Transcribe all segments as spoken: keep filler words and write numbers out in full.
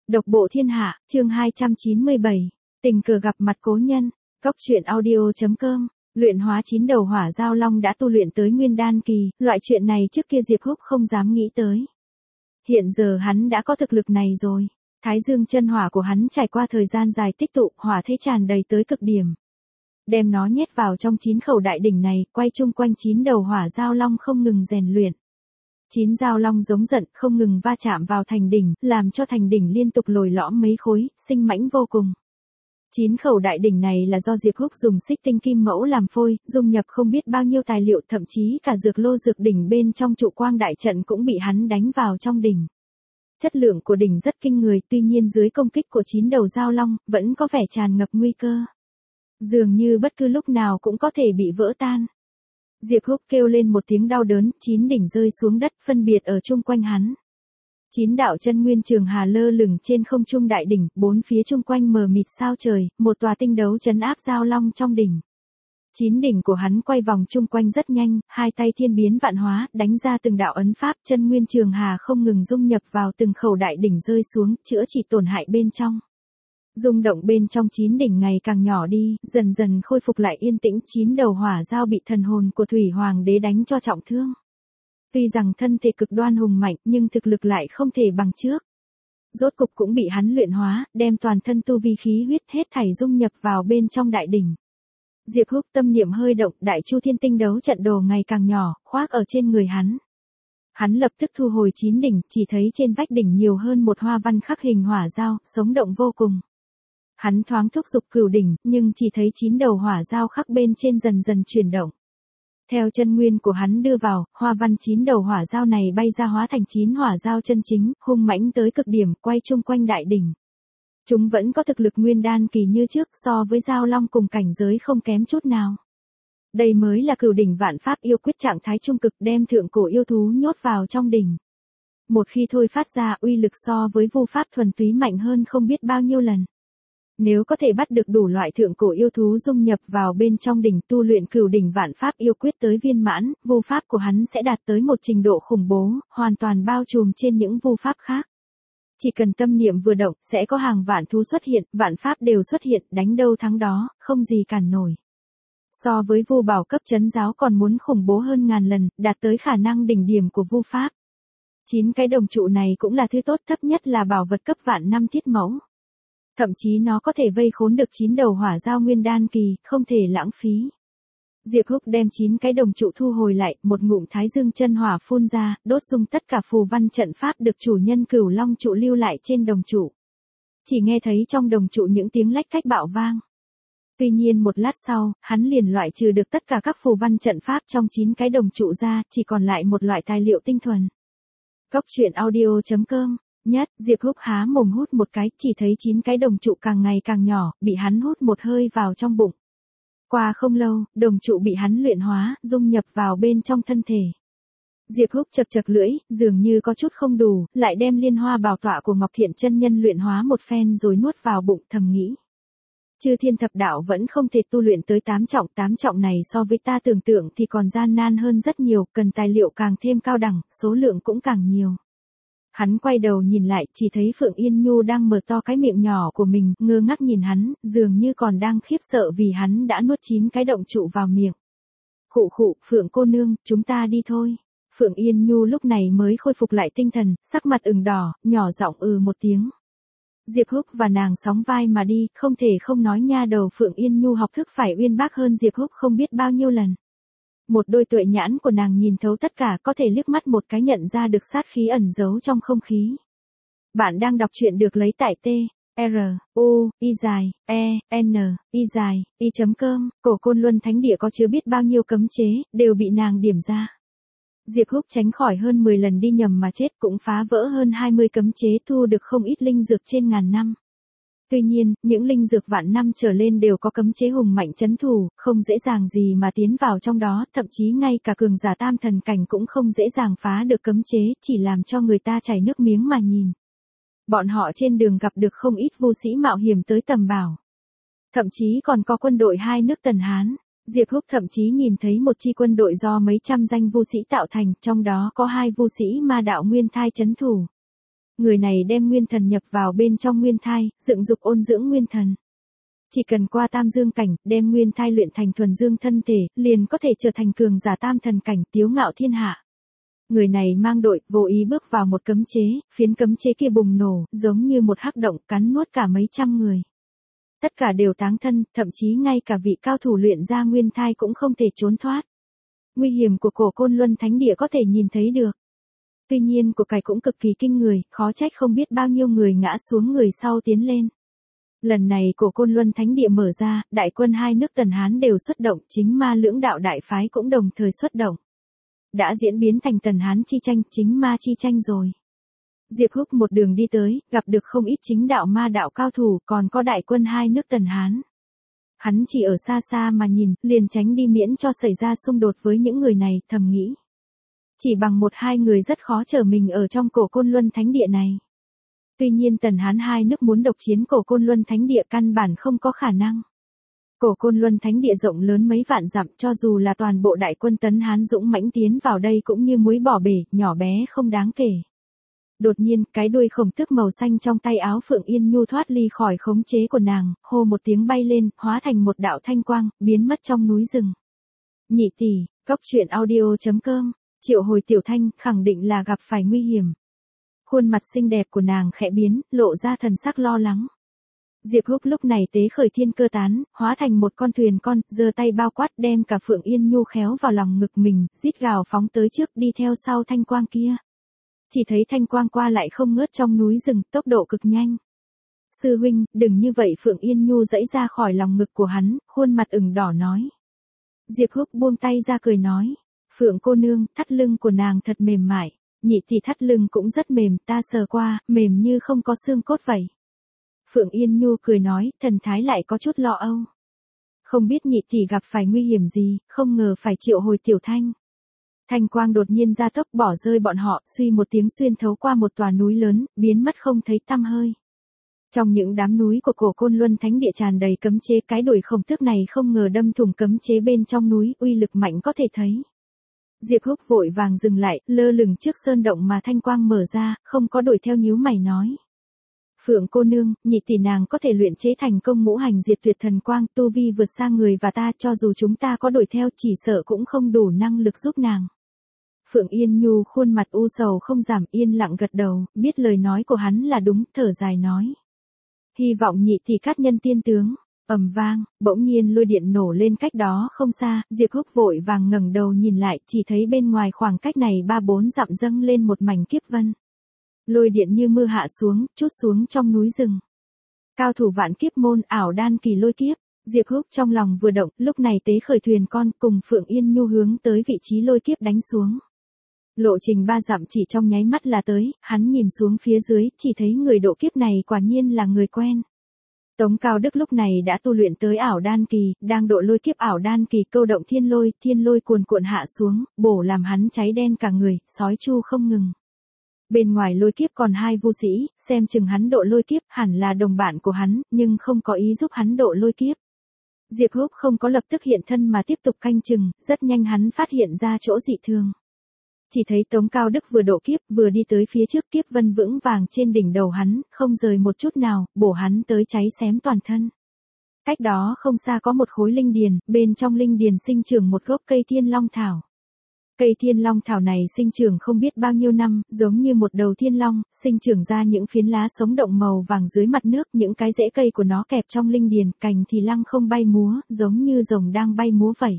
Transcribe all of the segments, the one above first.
Độc bộ thiên hạ, chương hai trăm chín mươi bảy. Tình cờ gặp mặt cố nhân. Cốc truyện audio chấm com. Luyện hóa chín đầu hỏa giao long đã tu luyện tới nguyên đan kỳ, loại chuyện này trước kia Diệp Húc không dám nghĩ tới. Hiện giờ hắn đã có thực lực này rồi. Thái dương chân hỏa của hắn trải qua thời gian dài tích tụ, hỏa thế tràn đầy tới cực điểm. Đem nó nhét vào trong chín khẩu đại đỉnh này, quay chung quanh chín đầu hỏa giao long không ngừng rèn luyện. Chín giao long giống giận, không ngừng va chạm vào thành đỉnh, làm cho thành đỉnh liên tục lồi lõm mấy khối, sinh mãnh vô cùng. Chín khẩu đại đỉnh này là do Diệp Húc dùng xích tinh kim mẫu làm phôi, dung nhập không biết bao nhiêu tài liệu, thậm chí cả dược lô dược đỉnh bên trong trụ quang đại trận cũng bị hắn đánh vào trong đỉnh. Chất lượng của đỉnh rất kinh người, tuy nhiên dưới công kích của chín đầu giao long, vẫn có vẻ tràn ngập nguy cơ. Dường như bất cứ lúc nào cũng có thể bị vỡ tan. Diệp Húc kêu lên một tiếng đau đớn, chín đỉnh rơi xuống đất phân biệt ở chung quanh hắn. Chín đạo chân nguyên trường hà lơ lửng trên không trung đại đỉnh, bốn phía chung quanh mờ mịt sao trời, một tòa tinh đấu trấn áp giao long trong đỉnh. Chín đỉnh của hắn quay vòng chung quanh rất nhanh, hai tay thiên biến vạn hóa, đánh ra từng đạo ấn pháp, chân nguyên trường hà không ngừng dung nhập vào từng khẩu đại đỉnh rơi xuống, chữa trị tổn hại bên trong. Rung động bên trong chín đỉnh ngày càng nhỏ đi, dần dần khôi phục lại yên tĩnh. Chín đầu hỏa giao bị thần hồn của Thủy Hoàng đế đánh cho trọng thương. Tuy rằng thân thể cực đoan hùng mạnh, nhưng thực lực lại không thể bằng trước. Rốt cục cũng bị hắn luyện hóa, đem toàn thân tu vi khí huyết hết thảy dung nhập vào bên trong đại đỉnh. Diệp Húc tâm niệm hơi động, đại chu thiên tinh đấu trận đồ ngày càng nhỏ, khoác ở trên người hắn. Hắn lập tức thu hồi chín đỉnh, chỉ thấy trên vách đỉnh nhiều hơn một hoa văn khắc hình hỏa giao, sống động vô cùng. Hắn thoáng thúc giục cửu đỉnh, nhưng chỉ thấy chín đầu hỏa giao khắc bên trên dần dần chuyển động. Theo chân nguyên của hắn đưa vào, hoa văn chín đầu hỏa giao này bay ra hóa thành chín hỏa giao chân chính, hung mãnh tới cực điểm, quay chung quanh đại đỉnh. Chúng vẫn có thực lực nguyên đan kỳ như trước, so với giao long cùng cảnh giới không kém chút nào. Đây mới là cửu đỉnh vạn pháp yêu quyết trạng thái trung cực, đem thượng cổ yêu thú nhốt vào trong đỉnh. Một khi thôi phát ra, uy lực so với vu pháp thuần túy mạnh hơn không biết bao nhiêu lần. Nếu có thể bắt được đủ loại thượng cổ yêu thú dung nhập vào bên trong đỉnh, tu luyện cửu đỉnh vạn pháp yêu quyết tới viên mãn, vu pháp của hắn sẽ đạt tới một trình độ khủng bố, hoàn toàn bao trùm trên những vu pháp khác. Chỉ cần tâm niệm vừa động, sẽ có hàng vạn thú xuất hiện, vạn pháp đều xuất hiện, đánh đâu thắng đó, không gì cản nổi. So với vu bảo cấp trấn giáo còn muốn khủng bố hơn ngàn lần, đạt tới khả năng đỉnh điểm của vu pháp. Chín cái đồng trụ này cũng là thứ tốt, thấp nhất là bảo vật cấp vạn năm thiết mẫu. Thậm chí nó có thể vây khốn được chín đầu hỏa giao nguyên đan kỳ, không thể lãng phí. Diệp Húc đem chín cái đồng trụ thu hồi lại, một ngụm thái dương chân hỏa phun ra, đốt dung tất cả phù văn trận pháp được chủ nhân cửu long trụ lưu lại trên đồng trụ. Chỉ nghe thấy trong đồng trụ những tiếng lách cách bạo vang. Tuy nhiên một lát sau, hắn liền loại trừ được tất cả các phù văn trận pháp trong chín cái đồng trụ ra, chỉ còn lại một loại tài liệu tinh thuần. Cốc truyện audio chấm com. Nhất, Diệp Húc há mồm hút một cái, chỉ thấy chín cái đồng trụ càng ngày càng nhỏ, bị hắn hút một hơi vào trong bụng. Qua không lâu, đồng trụ bị hắn luyện hóa, dung nhập vào bên trong thân thể. Diệp Húc chật chật lưỡi, dường như có chút không đủ, lại đem liên hoa bảo tọa của Ngọc Thiện chân nhân luyện hóa một phen rồi nuốt vào bụng, thầm nghĩ. Chư thiên thập đạo vẫn không thể tu luyện tới tám trọng, tám trọng này so với ta tưởng tượng thì còn gian nan hơn rất nhiều, cần tài liệu càng thêm cao đẳng, số lượng cũng càng nhiều. Hắn quay đầu nhìn lại, chỉ thấy Phượng Yên Nhu đang mở to cái miệng nhỏ của mình, ngơ ngác nhìn hắn, dường như còn đang khiếp sợ vì hắn đã nuốt chín cái động trụ vào miệng. Khụ khụ, Phượng cô nương, chúng ta đi thôi. Phượng Yên Nhu lúc này mới khôi phục lại tinh thần, sắc mặt ửng đỏ, nhỏ giọng ừ một tiếng. Diệp Húc và nàng sóng vai mà đi, không thể không nói nha đầu Phượng Yên Nhu học thức phải uyên bác hơn Diệp Húc không biết bao nhiêu lần. Một đôi tuệ nhãn của nàng nhìn thấu tất cả, có thể liếc mắt một cái nhận ra được sát khí ẩn giấu trong không khí. Bạn đang đọc truyện được lấy tại T, R, U, I dài, E, N, I dài, I chấm com, cổ Côn Luân Thánh Địa có chứa biết bao nhiêu cấm chế, đều bị nàng điểm ra. Diệp Húc tránh khỏi hơn mười lần đi nhầm mà chết, cũng phá vỡ hơn hai mươi cấm chế, thu được không ít linh dược trên ngàn năm. Tuy nhiên, những linh dược vạn năm trở lên đều có cấm chế hùng mạnh trấn thủ, không dễ dàng gì mà tiến vào trong đó, thậm chí ngay cả cường giả tam thần cảnh cũng không dễ dàng phá được cấm chế, chỉ làm cho người ta chảy nước miếng mà nhìn. Bọn họ trên đường gặp được không ít vu sĩ mạo hiểm tới tầm bảo. Thậm chí còn có quân đội hai nước Tần Hán. Diệp Húc thậm chí nhìn thấy một chi quân đội do mấy trăm danh vu sĩ tạo thành, trong đó có hai vu sĩ ma đạo nguyên thai trấn thủ. Người này đem nguyên thần nhập vào bên trong nguyên thai, dựng dục ôn dưỡng nguyên thần. Chỉ cần qua tam dương cảnh, đem nguyên thai luyện thành thuần dương thân thể, liền có thể trở thành cường giả tam thần cảnh, tiếu ngạo thiên hạ. Người này mang đội, vô ý bước vào một cấm chế, phiến cấm chế kia bùng nổ, giống như một hắc động cắn nuốt cả mấy trăm người. Tất cả đều táng thân, thậm chí ngay cả vị cao thủ luyện ra nguyên thai cũng không thể trốn thoát. Nguy hiểm của cổ Côn Luân Thánh Địa có thể nhìn thấy được. Tuy nhiên của cải cũng cực kỳ kinh người, khó trách không biết bao nhiêu người ngã xuống người sau tiến lên. Lần này cổ Côn Luân Thánh Địa mở ra, đại quân hai nước Tần Hán đều xuất động, chính ma lưỡng đạo đại phái cũng đồng thời xuất động. Đã diễn biến thành Tần Hán chi tranh, chính ma chi tranh rồi. Diệp Húc một đường đi tới, gặp được không ít chính đạo ma đạo cao thủ, còn có đại quân hai nước Tần Hán. Hắn chỉ ở xa xa mà nhìn, liền tránh đi miễn cho xảy ra xung đột với những người này, thầm nghĩ. Chỉ bằng một hai người rất khó trở mình ở trong cổ Côn Luân Thánh Địa này. Tuy nhiên Tần Hán hai nước muốn độc chiến cổ Côn Luân Thánh Địa căn bản không có khả năng. Cổ Côn Luân Thánh Địa rộng lớn mấy vạn dặm, cho dù là toàn bộ đại quân Tấn Hán dũng mãnh tiến vào đây cũng như muối bỏ bể, nhỏ bé không đáng kể. Đột nhiên, cái đuôi khổng tước màu xanh trong tay áo Phượng Yên Nhu thoát ly khỏi khống chế của nàng, hô một tiếng bay lên, hóa thành một đạo thanh quang, biến mất trong núi rừng. Nhị tỷ, cốc truyện audio chấm com, triệu hồi Tiểu Thanh, khẳng định là gặp phải nguy hiểm. Khuôn mặt xinh đẹp của nàng khẽ biến, lộ ra thần sắc lo lắng. Diệp Húc lúc này tế khởi thiên cơ tán, hóa thành một con thuyền con, giơ tay bao quát đem cả Phượng Yên Nhu khéo vào lòng ngực mình, rít gào phóng tới trước đi theo sau thanh quang kia. Chỉ thấy thanh quang qua lại không ngớt trong núi rừng, tốc độ cực nhanh. Sư huynh, đừng như vậy. Phượng Yên Nhu giãy ra khỏi lòng ngực của hắn, khuôn mặt ửng đỏ nói. Diệp Húc buông tay ra cười nói. Phượng cô nương, thắt lưng của nàng thật mềm mại. Nhị tỷ thắt lưng cũng rất mềm, ta sờ qua, mềm như không có xương cốt vậy. Phượng Yên Nhu cười nói, thần thái lại có chút lo âu. Không biết nhị tỷ gặp phải nguy hiểm gì, không ngờ phải triệu hồi Tiểu Thanh. Thanh quang đột nhiên ra tốc bỏ rơi bọn họ, suy một tiếng xuyên thấu qua một tòa núi lớn, biến mất không thấy tăm hơi. Trong những đám núi của cổ Côn Luân Thánh Địa tràn đầy cấm chế, cái đuổi khổng tước này không ngờ đâm thủng cấm chế bên trong núi, uy lực mạnh có thể thấy. Diệp Húc vội vàng dừng lại, lơ lửng trước sơn động mà thanh quang mở ra, không có đuổi theo, nhíu mày nói. Phượng cô nương, nhị tỷ nàng có thể luyện chế thành công ngũ hành diệt tuyệt thần quang, tu vi vượt xa người và ta, cho dù chúng ta có đuổi theo chỉ sợ cũng không đủ năng lực giúp nàng. Phượng Yên Nhu khuôn mặt u sầu không giảm, yên lặng gật đầu, biết lời nói của hắn là đúng, thở dài nói. Hy vọng nhị tỷ cát nhân tiên tướng. Ầm vang, bỗng nhiên lôi điện nổ lên cách đó không xa, Diệp Húc vội vàng ngẩng đầu nhìn lại, chỉ thấy bên ngoài khoảng cách này ba bốn dặm dâng lên một mảnh kiếp vân. Lôi điện như mưa hạ xuống, trút xuống trong núi rừng. Cao thủ vạn kiếp môn, ảo đan kỳ lôi kiếp. Diệp Húc trong lòng vừa động, lúc này tế khởi thuyền con cùng Phượng Yên Nhu hướng tới vị trí lôi kiếp đánh xuống. Lộ trình ba dặm chỉ trong nháy mắt là tới, hắn nhìn xuống phía dưới, chỉ thấy người độ kiếp này quả nhiên là người quen. Tống Cao Đức lúc này đã tu luyện tới ảo đan kỳ, đang độ lôi kiếp ảo đan kỳ, câu động thiên lôi, thiên lôi cuồn cuộn hạ xuống, bổ làm hắn cháy đen cả người, sói chu không ngừng. Bên ngoài lôi kiếp còn hai vu sĩ, xem chừng hắn độ lôi kiếp, hẳn là đồng bạn của hắn, nhưng không có ý giúp hắn độ lôi kiếp. Diệp Húc không có lập tức hiện thân mà tiếp tục canh chừng, rất nhanh hắn phát hiện ra chỗ dị thường. Chỉ thấy Tống Cao Đức vừa độ kiếp, vừa đi tới phía trước, kiếp vân vững vàng trên đỉnh đầu hắn, không rời một chút nào, bổ hắn tới cháy xém toàn thân. Cách đó không xa có một khối linh điền, bên trong linh điền sinh trưởng một gốc cây thiên long thảo. Cây thiên long thảo này sinh trưởng không biết bao nhiêu năm, giống như một đầu thiên long, sinh trưởng ra những phiến lá sống động màu vàng dưới mặt nước, những cái rễ cây của nó kẹp trong linh điền, cành thì lăng không bay múa, giống như rồng đang bay múa vậy.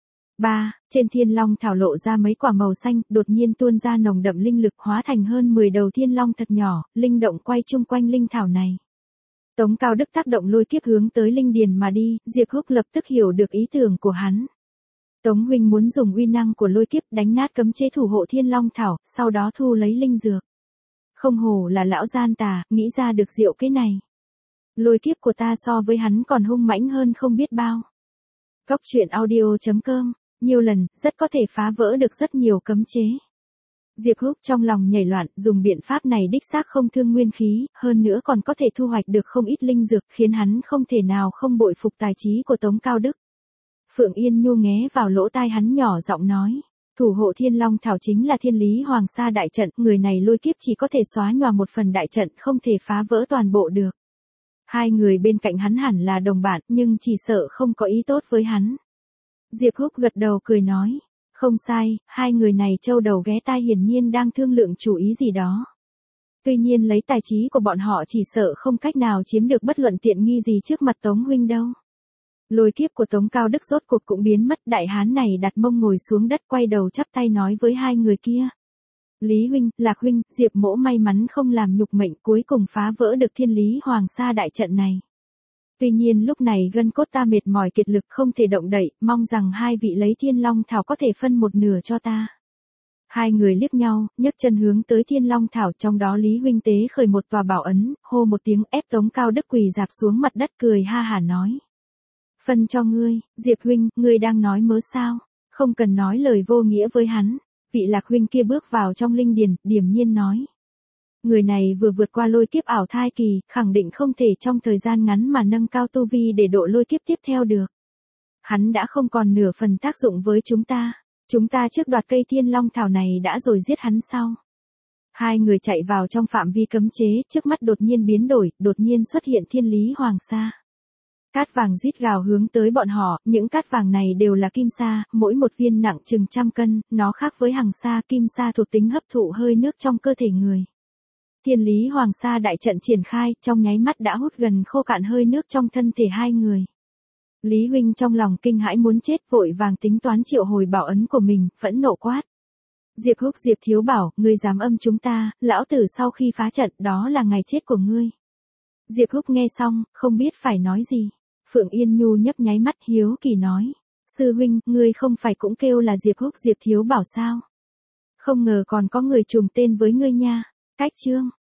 ba. Trên thiên long thảo lộ ra mấy quả màu xanh, đột nhiên tuôn ra nồng đậm linh lực, hóa thành hơn mười đầu thiên long thật nhỏ, linh động quay chung quanh linh thảo này. Tống Cao Đức tác động lôi kiếp hướng tới linh điền mà đi, Diệp Húc lập tức hiểu được ý tưởng của hắn. Tống huynh muốn dùng uy năng của lôi kiếp đánh nát cấm chế thủ hộ thiên long thảo, sau đó thu lấy linh dược. Không hổ là lão gian tà, nghĩ ra được diệu cái này. Lôi kiếp của ta so với hắn còn hung mãnh hơn không biết bao. Cốc truyện audio chấm com, nhiều lần, rất có thể phá vỡ được rất nhiều cấm chế. Diệp Húc trong lòng nhảy loạn, dùng biện pháp này đích xác không thương nguyên khí, hơn nữa còn có thể thu hoạch được không ít linh dược, khiến hắn không thể nào không bội phục tài trí của Tống Cao Đức. Phượng Yên Nhu nghe vào lỗ tai hắn nhỏ giọng nói, Thủ hộ Thiên Long Thảo chính là Thiên Lý Hoàng Sa đại trận, người này lôi kiếp chỉ có thể xóa nhòa một phần đại trận, không thể phá vỡ toàn bộ được. Hai người bên cạnh hắn hẳn là đồng bạn, nhưng chỉ sợ không có ý tốt với hắn. Diệp Húc gật đầu cười nói, không sai, hai người này trâu đầu ghé tai hiển nhiên đang thương lượng chủ ý gì đó. Tuy nhiên lấy tài trí của bọn họ chỉ sợ không cách nào chiếm được bất luận tiện nghi gì trước mặt Tống huynh đâu. Lôi kiếp của Tống Cao Đức rốt cuộc cũng biến mất, đại hán này đặt mông ngồi xuống đất quay đầu chắp tay nói với hai người kia. Lý huynh, Lạc huynh, Diệp mỗ may mắn không làm nhục mệnh, cuối cùng phá vỡ được Thiên Lý Hoàng Sa đại trận này. Tuy nhiên lúc này gân cốt ta mệt mỏi kiệt lực không thể động đậy, mong rằng hai vị lấy Thiên Long Thảo có thể phân một nửa cho ta. Hai người liếc nhau, nhấc chân hướng tới Thiên Long Thảo, trong đó Lý huynh tế khởi một tòa bảo ấn, hô một tiếng ép Tống Cao Đức quỳ rạp xuống mặt đất cười ha hả nói. Phân cho ngươi, Diệp huynh, ngươi đang nói mớ sao, không cần nói lời vô nghĩa với hắn. Vị Lạc huynh kia bước vào trong linh điền, điềm nhiên nói. Người này vừa vượt qua lôi kiếp ảo thai kỳ, khẳng định không thể trong thời gian ngắn mà nâng cao tu vi để độ lôi kiếp tiếp theo được. Hắn đã không còn nửa phần tác dụng với chúng ta. Chúng ta trước đoạt cây Thiên Long Thảo này đã rồi giết hắn sau. Hai người chạy vào trong phạm vi cấm chế, trước mắt đột nhiên biến đổi, đột nhiên xuất hiện Thiên Lý Hoàng Sa. Cát vàng rít gào hướng tới bọn họ, những cát vàng này đều là kim sa, mỗi một viên nặng chừng trăm cân, nó khác với hằng sa, kim sa thuộc tính hấp thụ hơi nước trong cơ thể người. Thiên Lý Hoàng Sa đại trận triển khai, trong nháy mắt đã hút gần khô cạn hơi nước trong thân thể hai người. Lý huynh trong lòng kinh hãi muốn chết, vội vàng tính toán triệu hồi bảo ấn của mình, phẫn nộ quát. Diệp Húc, Diệp thiếu bảo, ngươi dám âm chúng ta, lão tử sau khi phá trận, đó là ngày chết của ngươi. Diệp Húc nghe xong, không biết phải nói gì. Phượng Yên Nhu nhấp nháy mắt hiếu kỳ nói. Sư huynh, ngươi không phải cũng kêu là Diệp Húc Diệp thiếu bảo sao? Không ngờ còn có người trùng tên với ngươi nha. Cách chương.